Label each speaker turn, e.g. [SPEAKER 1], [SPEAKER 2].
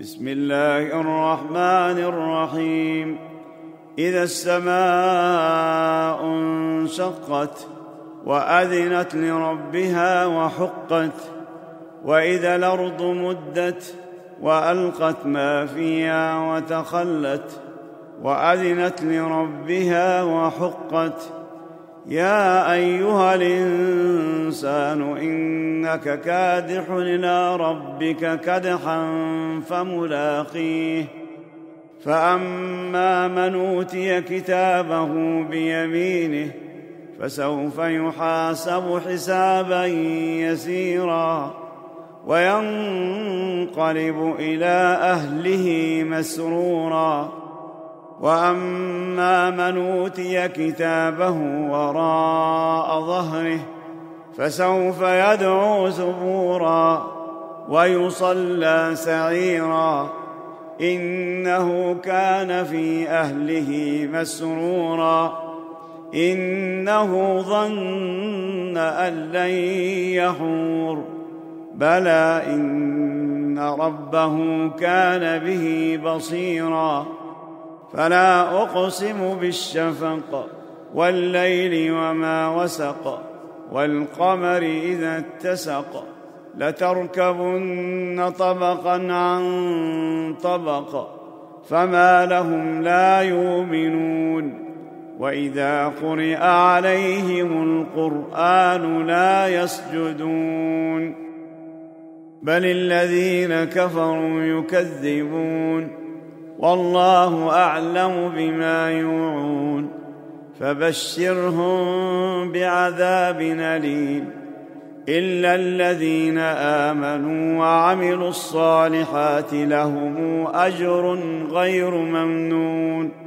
[SPEAKER 1] بسم الله الرحمن الرحيم. إذا السماء انشقت وأذنت لربها وحقت، وإذا الأرض مدت وألقت ما فيها وتخلت وأذنت لربها وحقت. يا أيها الإنسان إنك كادح إلى ربك كدحا فملاقيه. فأما من أوتي كتابه بيمينه فسوف يحاسب حسابا يسيرا وينقلب إلى أهله مسرورا. وأما من أوتي كتابه وراء ظهره فسوف يدعو ثبورا ويصلى سعيرا، إنه كان في أهله مسرورا، إنه ظن أن لن يحور. بلى إن ربه كان به بصيرا. فلا أقسم بالشفق والليل وما وسق والقمر إذا اتسق لتركبن طبقا عن طبق فما لهم لا يؤمنون. وإذا قرئ عليهم القرآن لا يسجدون بل الذين كفروا يكذبون. والله أعلم بما يوعون. فبشرهم بعذاب أليم إلا الذين آمنوا وعملوا الصالحات لهم أجر غير ممنون.